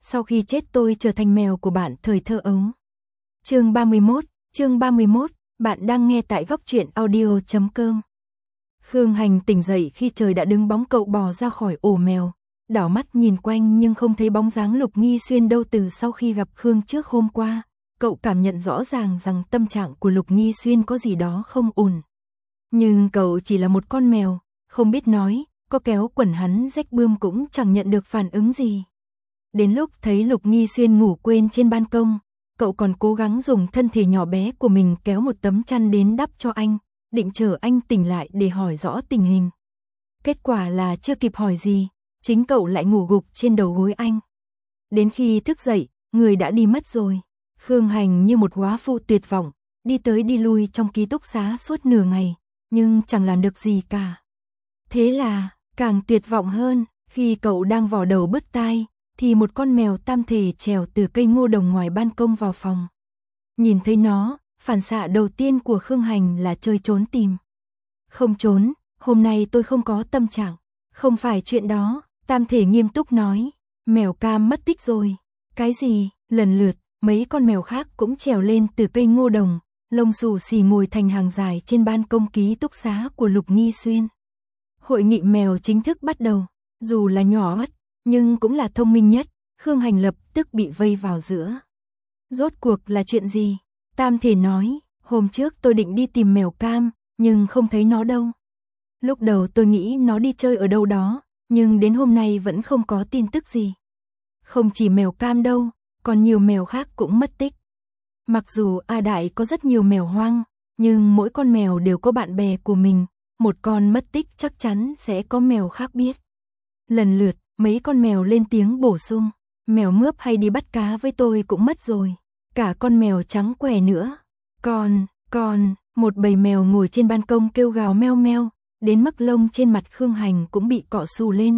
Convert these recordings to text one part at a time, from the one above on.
sau khi chết tôi trở thành mèo của bạn thời thơ ấu. Chương 31, bạn đang nghe tại góc truyện audio.com. Khương Hành tỉnh dậy khi trời đã đứng bóng, cậu bò ra khỏi ổ mèo, đảo mắt nhìn quanh nhưng không thấy bóng dáng Lục Nghi Xuyên đâu. Từ sau khi gặp Khương trước hôm qua, cậu cảm nhận rõ ràng rằng tâm trạng của Lục Nghi Xuyên có gì đó không ổn. Nhưng cậu chỉ là một con mèo, không biết nói, có kéo quần hắn rách bươm cũng chẳng nhận được phản ứng gì. Đến lúc thấy Lục Nghi Xuyên ngủ quên trên ban công, cậu còn cố gắng dùng thân thể nhỏ bé của mình kéo một tấm chăn đến đắp cho anh, định chờ anh tỉnh lại để hỏi rõ tình hình. Kết quả là chưa kịp hỏi gì, chính cậu lại ngủ gục trên đầu gối anh. Đến khi thức dậy, người đã đi mất rồi. Khương Hành như một góa phụ tuyệt vọng, đi tới đi lui trong ký túc xá suốt nửa ngày, nhưng chẳng làm được gì cả. Thế là, càng tuyệt vọng hơn, khi cậu đang vò đầu bứt tai, thì một con mèo tam thể trèo từ cây ngô đồng ngoài ban công vào phòng. Nhìn thấy nó, phản xạ đầu tiên của Khương Hành là chơi trốn tìm. Không trốn, hôm nay tôi không có tâm trạng. Không phải chuyện đó, tam thể nghiêm túc nói. Mèo Cam mất tích rồi. Cái gì? Lần lượt, mấy con mèo khác cũng trèo lên từ cây ngô đồng, lông xù xì ngồi thành hàng dài trên ban công ký túc xá của Lục Nghi Xuyên. Hội nghị mèo chính thức bắt đầu. Dù là nhỏ ớt, nhưng cũng là thông minh nhất, Khương Hành lập tức bị vây vào giữa. Rốt cuộc là chuyện gì? Tam thể nói, hôm trước tôi định đi tìm mèo Cam, nhưng không thấy nó đâu. Lúc đầu tôi nghĩ nó đi chơi ở đâu đó, nhưng đến hôm nay vẫn không có tin tức gì. Không chỉ mèo Cam đâu, còn nhiều mèo khác cũng mất tích. Mặc dù A Đại có rất nhiều mèo hoang, nhưng mỗi con mèo đều có bạn bè của mình, một con mất tích chắc chắn sẽ có mèo khác biết. Lần lượt, mấy con mèo lên tiếng bổ sung, mèo Mướp hay đi bắt cá với tôi cũng mất rồi, cả con mèo trắng què nữa. Còn, một bầy mèo ngồi trên ban công kêu gào meo meo, đến mức lông trên mặt Khương Hành cũng bị cọ xù lên.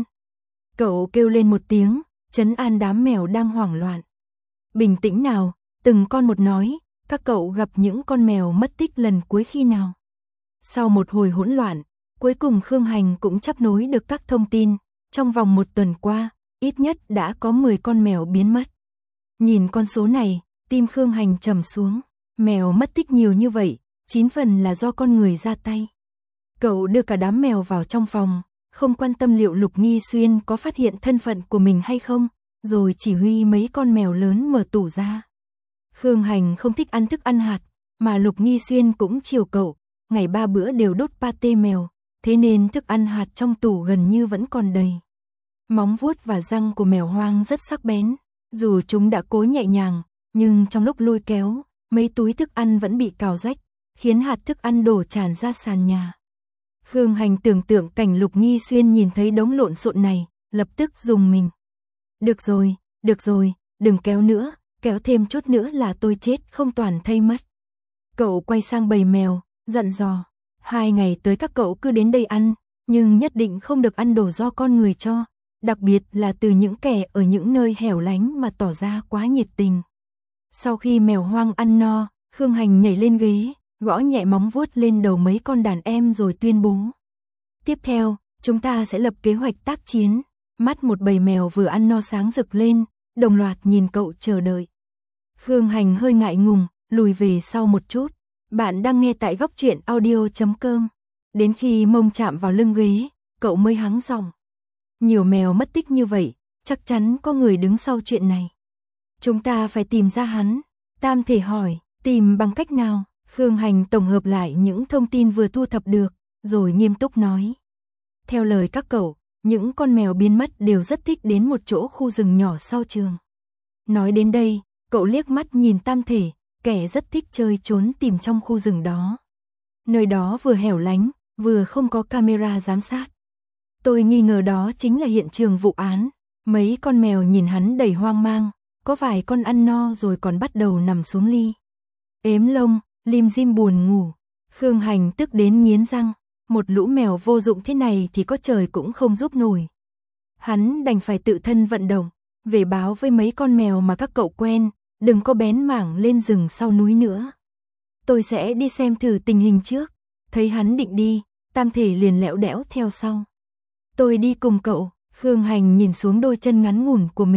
Cậu kêu lên một tiếng, trấn an đám mèo đang hoảng loạn. Bình tĩnh nào, từng con một nói, các cậu gặp những con mèo mất tích lần cuối khi nào? Sau một hồi hỗn loạn, cuối cùng Khương Hành cũng chấp nối được các thông tin. Trong vòng một tuần qua, ít nhất đã có 10 con mèo biến mất. Nhìn con số này, tim Khương Hành trầm xuống. Mèo mất tích nhiều như vậy, 9 phần là do con người ra tay. Cậu đưa cả đám mèo vào trong phòng, không quan tâm liệu Lục Nghi Xuyên có phát hiện thân phận của mình hay không, rồi chỉ huy mấy con mèo lớn mở tủ ra. Khương Hành không thích ăn thức ăn hạt, mà Lục Nghi Xuyên cũng chiều cậu, ngày 3 bữa đều đốt pate mèo, thế nên thức ăn hạt trong tủ gần như vẫn còn đầy. Móng vuốt và răng của mèo hoang rất sắc bén, dù chúng đã cố nhẹ nhàng, nhưng trong lúc lôi kéo, mấy túi thức ăn vẫn bị cào rách, khiến hạt thức ăn đổ tràn ra sàn nhà. Khương Hành tưởng tượng cảnh Lục Nghi Xuyên nhìn thấy đống lộn xộn này, lập tức rùng mình. Được rồi, đừng kéo nữa, kéo thêm chút nữa là tôi chết không toàn thây mất. Cậu quay sang bầy mèo, dặn dò, 2 ngày tới các cậu cứ đến đây ăn, nhưng nhất định không được ăn đồ do con người cho, đặc biệt là từ những kẻ ở những nơi hẻo lánh mà tỏ ra quá nhiệt tình. Sau khi mèo hoang ăn no, Khương Hành nhảy lên ghế, gõ nhẹ móng vuốt lên đầu mấy con đàn em rồi tuyên bố. Tiếp theo, chúng ta sẽ lập kế hoạch tác chiến. Mắt một bầy mèo vừa ăn no sáng rực lên, đồng loạt nhìn cậu chờ đợi. Khương Hành hơi ngại ngùng, lùi về sau một chút. Bạn đang nghe tại góc truyện audio.com. Đến khi mông chạm vào lưng ghế, cậu mới hắng giọng. Nhiều mèo mất tích như vậy, chắc chắn có người đứng sau chuyện này. Chúng ta phải tìm ra hắn. Tam thể hỏi, tìm bằng cách nào? Khương Hành tổng hợp lại những thông tin vừa thu thập được, rồi nghiêm túc nói. Theo lời các cậu, những con mèo biến mất đều rất thích đến một chỗ khu rừng nhỏ sau trường. Nói đến đây, cậu liếc mắt nhìn tam thể, kẻ rất thích chơi trốn tìm trong khu rừng đó. Nơi đó vừa hẻo lánh, vừa không có camera giám sát. Tôi nghi ngờ đó chính là hiện trường vụ án. Mấy con mèo nhìn hắn đầy hoang mang, có vài con ăn no rồi còn bắt đầu nằm xuống ly ếm lông, lim dim buồn ngủ. Khương Hành tức đến nghiến răng, một lũ mèo vô dụng thế này thì có trời cũng không giúp nổi. Hắn đành phải tự thân vận động, về báo với mấy con mèo mà các cậu quen, đừng có bén mảng lên rừng sau núi nữa. Tôi sẽ đi xem thử tình hình trước. Thấy hắn định đi, tam thể liền lẽo đẽo theo sau. Tôi đi cùng cậu. Khương Hành nhìn xuống đôi chân ngắn ngủn của mình,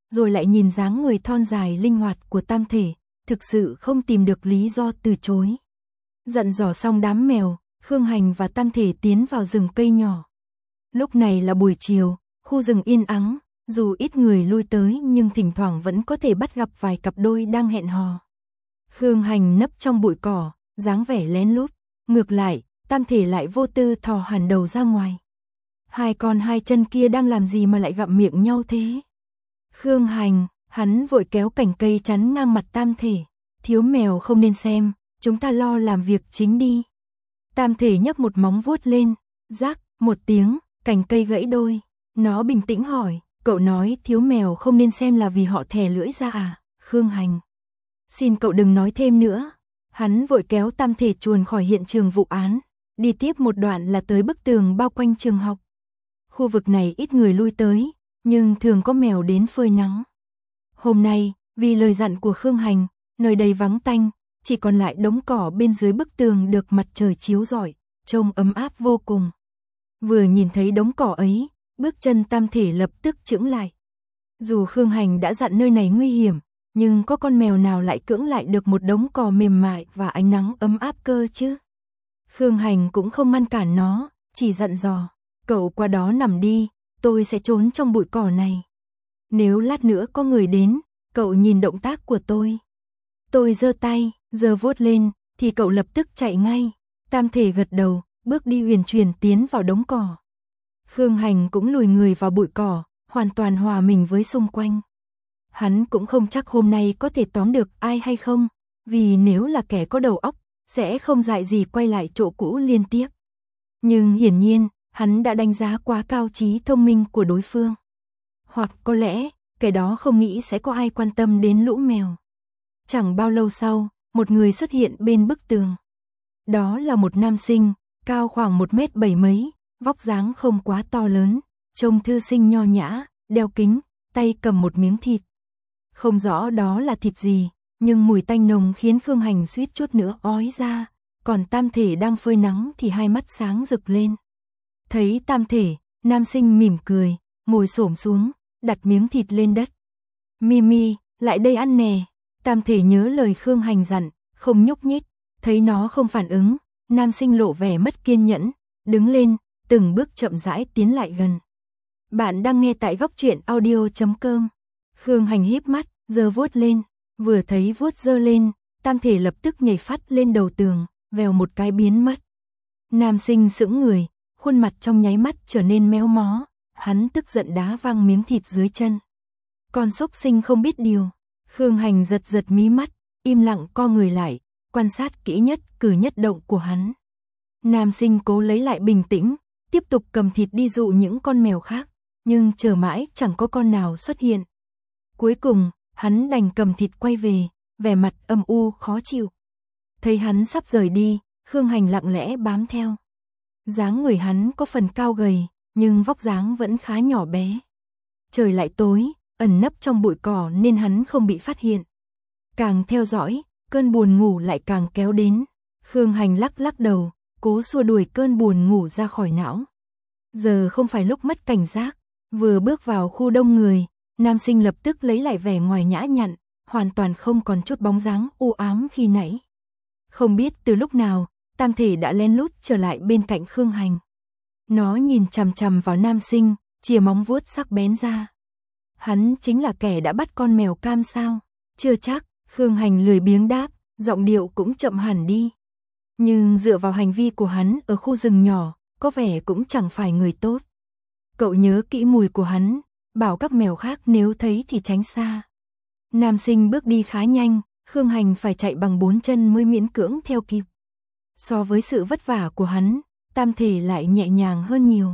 rồi lại nhìn dáng người thon dài linh hoạt của tam thể, thực sự không tìm được lý do từ chối. Dặn dò xong đám mèo, Khương Hành và tam thể tiến vào rừng cây nhỏ. Lúc này là buổi chiều, khu rừng yên ắng, dù ít người lui tới nhưng thỉnh thoảng vẫn có thể bắt gặp vài cặp đôi đang hẹn hò. Khương Hành nấp trong bụi cỏ, dáng vẻ lén lút, ngược lại, tam thể lại vô tư thò hẳn đầu ra ngoài. Hai con hai chân kia đang làm gì mà lại gặm miệng nhau thế? Khương Hành, hắn vội kéo cành cây chắn ngang mặt tam thể. Thiếu mèo không nên xem, chúng ta lo làm việc chính đi. Tam thể nhấc một móng vuốt lên, rác, một tiếng, cành cây gãy đôi. Nó bình tĩnh hỏi, cậu nói thiếu mèo không nên xem là vì họ thè lưỡi ra à? Khương Hành, xin cậu đừng nói thêm nữa. Hắn vội kéo tam thể chuồn khỏi hiện trường vụ án. Đi tiếp một đoạn là tới bức tường bao quanh trường học. Khu vực này ít người lui tới, nhưng thường có mèo đến phơi nắng. Hôm nay, vì lời dặn của Khương Hành, nơi đây vắng tanh, chỉ còn lại đống cỏ bên dưới bức tường được mặt trời chiếu rọi, trông ấm áp vô cùng. Vừa nhìn thấy đống cỏ ấy, bước chân tam thể lập tức chững lại. Dù Khương Hành đã dặn nơi này nguy hiểm, nhưng có con mèo nào lại cưỡng lại được một đống cỏ mềm mại và ánh nắng ấm áp cơ chứ? Khương Hành cũng không ngăn cản nó, chỉ dặn dò, cậu qua đó nằm đi, tôi sẽ trốn trong bụi cỏ này. Nếu lát nữa có người đến, cậu nhìn động tác của tôi. Tôi giơ tay, giơ vuốt lên, thì cậu lập tức chạy ngay. Tam thể gật đầu, bước đi huyền chuyển tiến vào đống cỏ. Khương Hành cũng lùi người vào bụi cỏ, hoàn toàn hòa mình với xung quanh. Hắn cũng không chắc hôm nay có thể tóm được ai hay không, vì nếu là kẻ có đầu óc, sẽ không dại gì quay lại chỗ cũ liên tiếp. Nhưng hiển nhiên, hắn đã đánh giá quá cao trí thông minh của đối phương. Hoặc có lẽ, kẻ đó không nghĩ sẽ có ai quan tâm đến lũ mèo. Chẳng bao lâu sau, một người xuất hiện bên bức tường. Đó là một nam sinh, cao khoảng 1m7 mấy, vóc dáng không quá to lớn, trông thư sinh nho nhã, đeo kính, tay cầm một miếng thịt. Không rõ đó là thịt gì, nhưng mùi tanh nồng khiến Khương Hành suýt chút nữa ói ra, còn tam thể đang phơi nắng thì hai mắt sáng rực lên. Thấy tam thể, nam sinh mỉm cười, ngồi xổm xuống, đặt miếng thịt lên đất. Mimi, lại đây ăn nè. Tam thể nhớ lời Khương Hành dặn, không nhúc nhích, thấy nó không phản ứng, nam sinh lộ vẻ mất kiên nhẫn, đứng lên, từng bước chậm rãi tiến lại gần. Bạn đang nghe tại góc truyện audio.com. Khương Hành híp mắt, giơ vuốt lên, vừa thấy vuốt giơ lên, tam thể lập tức nhảy phát lên đầu tường, vèo một cái biến mất. Nam sinh sững người, khuôn mặt trong nháy mắt trở nên méo mó, hắn tức giận đá văng miếng thịt dưới chân. Con xúc sinh không biết điều. Khương Hành giật giật mí mắt, im lặng co người lại, quan sát kỹ nhất cử nhất động của hắn. Nam sinh cố lấy lại bình tĩnh, tiếp tục cầm thịt đi dụ những con mèo khác, nhưng chờ mãi chẳng có con nào xuất hiện. Cuối cùng, hắn đành cầm thịt quay về, vẻ mặt âm u khó chịu. Thấy hắn sắp rời đi, Khương Hành lặng lẽ bám theo. Dáng người hắn có phần cao gầy, nhưng vóc dáng vẫn khá nhỏ bé. Trời lại tối, ẩn nấp trong bụi cỏ nên hắn không bị phát hiện. Càng theo dõi, cơn buồn ngủ lại càng kéo đến. Khương Hành lắc lắc đầu, cố xua đuổi cơn buồn ngủ ra khỏi não. Giờ không phải lúc mất cảnh giác. Vừa bước vào khu đông người, nam sinh lập tức lấy lại vẻ ngoài nhã nhặn, hoàn toàn không còn chút bóng dáng u ám khi nãy. Không biết từ lúc nào, tam thể đã lén lút trở lại bên cạnh Khương Hành. Nó nhìn chằm chằm vào nam sinh, chìa móng vuốt sắc bén ra. Hắn chính là kẻ đã bắt con mèo cam sao? Chưa chắc, Khương Hành lười biếng đáp, giọng điệu cũng chậm hẳn đi. Nhưng dựa vào hành vi của hắn ở khu rừng nhỏ, có vẻ cũng chẳng phải người tốt. Cậu nhớ kỹ mùi của hắn, bảo các mèo khác nếu thấy thì tránh xa. Nam sinh bước đi khá nhanh, Khương Hành phải chạy bằng 4 chân mới miễn cưỡng theo kịp. So với sự vất vả của hắn, tam thể lại nhẹ nhàng hơn nhiều.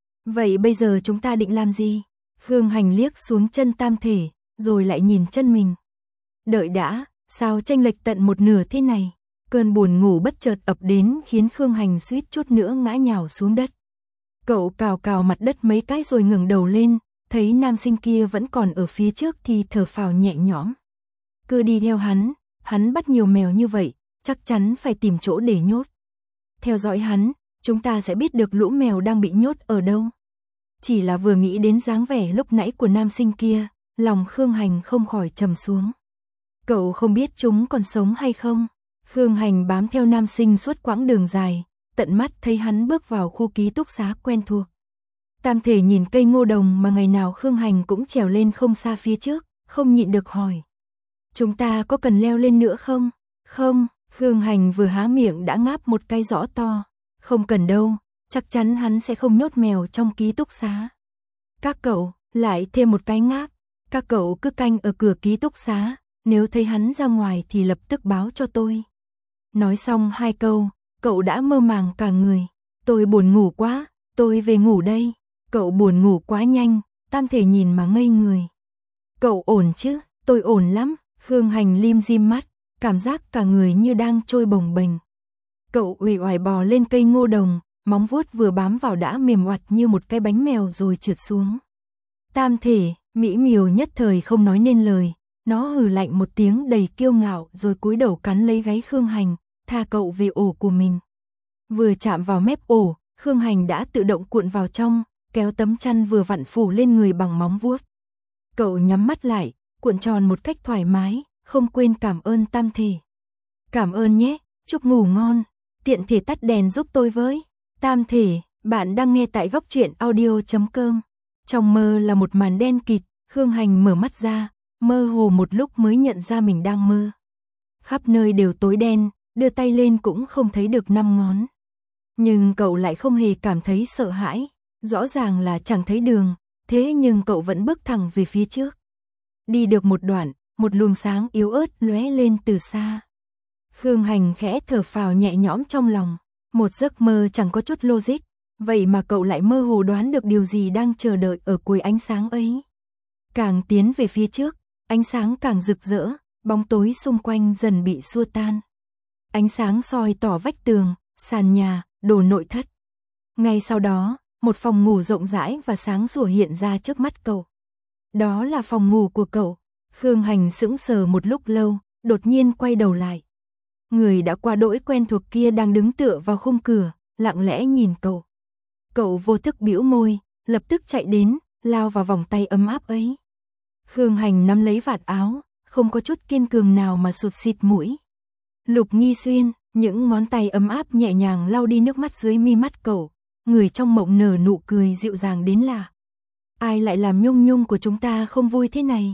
Vậy bây giờ chúng ta định làm gì? Khương Hành liếc xuống chân tam thể, rồi lại nhìn chân mình. Đợi đã, sao chênh lệch tận một nửa thế này? Cơn buồn ngủ bất chợt ập đến khiến Khương Hành suýt chút nữa ngã nhào xuống đất. Cậu cào cào mặt đất mấy cái rồi ngẩng đầu lên, thấy nam sinh kia vẫn còn ở phía trước thì thở phào nhẹ nhõm. Cứ đi theo hắn bắt nhiều mèo như vậy, chắc chắn phải tìm chỗ để nhốt. Theo dõi hắn, chúng ta sẽ biết được lũ mèo đang bị nhốt ở đâu. Chỉ là vừa nghĩ đến dáng vẻ lúc nãy của nam sinh kia, lòng Khương Hành không khỏi trầm xuống. Cậu không biết chúng còn sống hay không? Khương Hành bám theo nam sinh suốt quãng đường dài, tận mắt thấy hắn bước vào khu ký túc xá quen thuộc. Tam Thể nhìn cây ngô đồng mà ngày nào Khương Hành cũng trèo lên không xa phía trước, không nhịn được hỏi. Chúng ta có cần leo lên nữa không? Không, Khương Hành vừa há miệng đã ngáp một cái rõ to. Không cần đâu, chắc chắn hắn sẽ không nhốt mèo trong ký túc xá. Các cậu, lại thêm một cái ngáp. Các cậu cứ canh ở cửa ký túc xá, nếu thấy hắn ra ngoài thì lập tức báo cho tôi. Nói xong 2 câu, cậu đã mơ màng cả người. Tôi buồn ngủ quá, tôi về ngủ đây. Cậu buồn ngủ quá nhanh, Tam Thể nhìn mà ngây người. Cậu ổn chứ? Tôi ổn lắm. Khương Hành lim dim mắt, cảm giác cả người như đang trôi bồng bềnh. Cậu uể oải bò lên cây ngô đồng, móng vuốt vừa bám vào đã mềm oặt như một cái bánh mèo rồi trượt xuống. Tam Thể, mỹ miều nhất thời không nói nên lời, nó hừ lạnh một tiếng đầy kiêu ngạo rồi cúi đầu cắn lấy gáy Khương Hành, tha cậu về ổ của mình. Vừa chạm vào mép ổ, Khương Hành đã tự động cuộn vào trong, kéo tấm chăn vừa vặn phủ lên người bằng móng vuốt. Cậu nhắm mắt lại, cuộn tròn một cách thoải mái, không quên cảm ơn Tam Thể. Cảm ơn nhé, chúc ngủ ngon, tiện thể tắt đèn giúp tôi với. Tam Thể, bạn đang nghe tại góc truyện audio.com. Trong mơ là một màn đen kịt, Khương Hành mở mắt ra, mơ hồ một lúc mới nhận ra mình đang mơ. Khắp nơi đều tối đen, đưa tay lên cũng không thấy được 5 ngón. Nhưng cậu lại không hề cảm thấy sợ hãi, rõ ràng là chẳng thấy đường, thế nhưng cậu vẫn bước thẳng về phía trước. Đi được một đoạn, một luồng sáng yếu ớt lóe lên từ xa. Khương Hành khẽ thở phào nhẹ nhõm trong lòng, một giấc mơ chẳng có chút logic, vậy mà cậu lại mơ hồ đoán được điều gì đang chờ đợi ở cuối ánh sáng ấy. Càng tiến về phía trước, ánh sáng càng rực rỡ, bóng tối xung quanh dần bị xua tan. Ánh sáng soi tỏ vách tường, sàn nhà, đồ nội thất. Ngay sau đó, một phòng ngủ rộng rãi và sáng sủa hiện ra trước mắt cậu. Đó là phòng ngủ của cậu. Khương Hành sững sờ một lúc lâu, đột nhiên quay đầu lại. Người đã qua đỗi quen thuộc kia đang đứng tựa vào khung cửa, lặng lẽ nhìn cậu. Cậu vô thức bĩu môi, lập tức chạy đến, lao vào vòng tay ấm áp ấy. Khương Hành nắm lấy vạt áo, không có chút kiên cường nào mà sụt xịt mũi. Lục Nghi Xuyên, những ngón tay ấm áp nhẹ nhàng lau đi nước mắt dưới mi mắt cậu, người trong mộng nở nụ cười dịu dàng đến lạ. Ai lại làm Nhung Nhung của chúng ta không vui thế này?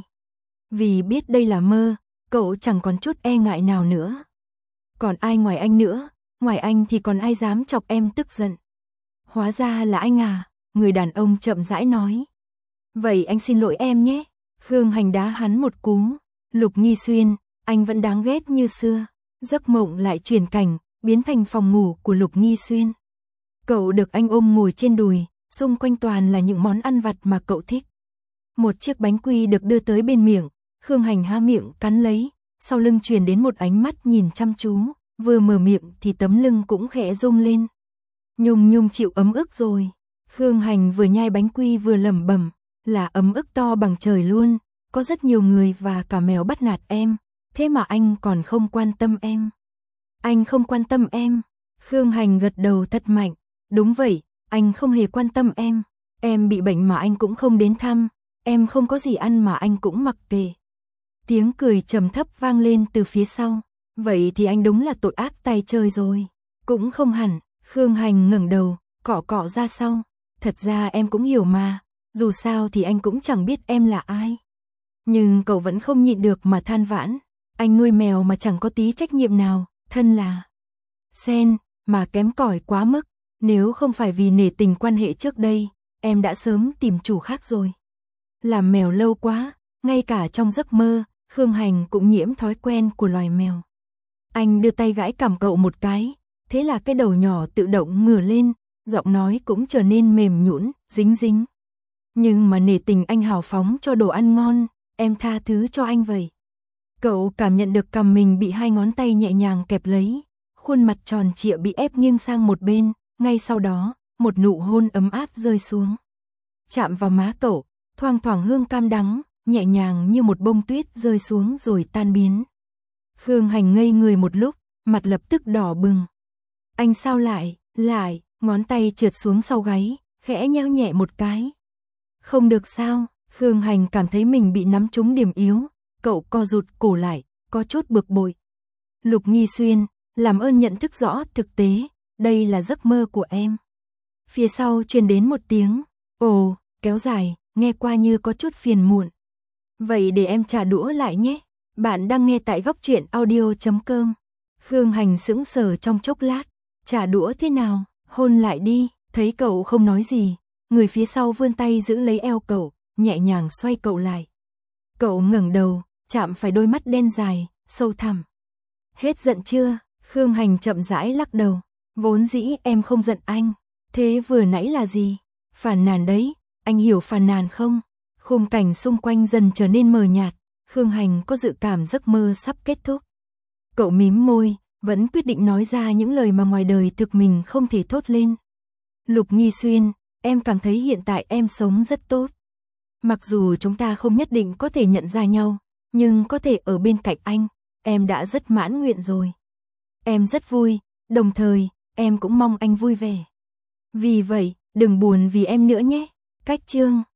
Vì biết đây là mơ, cậu chẳng còn chút e ngại nào nữa. Còn ai ngoài anh nữa, ngoài anh thì còn ai dám chọc em tức giận. Hóa ra là anh à, người đàn ông chậm rãi nói. Vậy anh xin lỗi em nhé. Khương Hành đá hắn một cú. Lục Nghi Xuyên, anh vẫn đáng ghét như xưa. Giấc mộng lại chuyển cảnh, biến thành phòng ngủ của Lục Nghi Xuyên. Cậu được anh ôm ngồi trên đùi, xung quanh toàn là những món ăn vặt mà cậu thích. Một chiếc bánh quy được đưa tới bên miệng, Khương Hành há miệng cắn lấy, sau lưng truyền đến một ánh mắt nhìn chăm chú, vừa mở miệng thì tấm lưng cũng khẽ rung lên. Nhung Nhung chịu ấm ức rồi. Khương Hành vừa nhai bánh quy vừa lẩm bẩm, là ấm ức to bằng trời luôn, có rất nhiều người và cả mèo bắt nạt em, thế mà anh còn không quan tâm em. Anh không quan tâm em. Khương Hành gật đầu thật mạnh, đúng vậy, anh không hề quan tâm em bị bệnh mà anh cũng không đến thăm, em không có gì ăn mà anh cũng mặc kệ. Tiếng cười trầm thấp vang lên từ phía sau, vậy thì anh đúng là tội ác tay chơi rồi. Cũng không hẳn, Khương Hành ngẩng đầu, cọ cọ ra sau, thật ra em cũng hiểu mà, dù sao thì anh cũng chẳng biết em là ai. Nhưng cậu vẫn không nhịn được mà than vãn, anh nuôi mèo mà chẳng có tí trách nhiệm nào, thân là sen, mà kém cỏi quá mức, nếu không phải vì nể tình quan hệ trước đây, em đã sớm tìm chủ khác rồi. Làm mèo lâu quá, ngay cả trong giấc mơ, Khương Hành cũng nhiễm thói quen của loài mèo. Anh đưa tay gãi cằm cậu một cái, thế là cái đầu nhỏ tự động ngửa lên, giọng nói cũng trở nên mềm nhũn, dính dính. Nhưng mà nể tình anh hào phóng cho đồ ăn ngon, em tha thứ cho anh vậy. Cậu cảm nhận được cằm mình bị 2 ngón tay nhẹ nhàng kẹp lấy, khuôn mặt tròn trịa bị ép nghiêng sang một bên, ngay sau đó, một nụ hôn ấm áp rơi xuống. Chạm vào má cậu, thoang thoảng hương cam đắng, nhẹ nhàng như một bông tuyết rơi xuống rồi tan biến. Khương Hành ngây người một lúc, mặt lập tức đỏ bừng. Anh sao lại, ngón tay trượt xuống sau gáy, khẽ nhéo nhẹ một cái. Không được sao? Khương Hành cảm thấy mình bị nắm trúng điểm yếu, cậu co rụt cổ lại, có chút bực bội. Lục Nghi Xuyên, làm ơn nhận thức rõ thực tế, đây là giấc mơ của em. Phía sau truyền đến một tiếng, ồ, kéo dài, nghe qua như có chút phiền muộn. Vậy để em trả đũa lại nhé. Bạn đang nghe tại góc truyện audio.com. Khương Hành sững sờ trong chốc lát, trả đũa thế nào, hôn lại đi, thấy cậu không nói gì, người phía sau vươn tay giữ lấy eo cậu, nhẹ nhàng xoay cậu lại. Cậu ngẩng đầu, chạm phải đôi mắt đen dài, sâu thẳm. Hết giận chưa? Khương Hành chậm rãi lắc đầu, vốn dĩ em không giận anh, thế vừa nãy là gì? Phàn nàn đấy, anh hiểu phàn nàn không? Khung cảnh xung quanh dần trở nên mờ nhạt, Khương Hành có dự cảm giấc mơ sắp kết thúc. Cậu mím môi, vẫn quyết định nói ra những lời mà ngoài đời thực mình không thể thốt lên. Lục Nghi Xuyên, em cảm thấy hiện tại em sống rất tốt. Mặc dù chúng ta không nhất định có thể nhận ra nhau, nhưng có thể ở bên cạnh anh, em đã rất mãn nguyện rồi. Em rất vui, đồng thời, em cũng mong anh vui vẻ. Vì vậy, đừng buồn vì em nữa nhé. Cách chương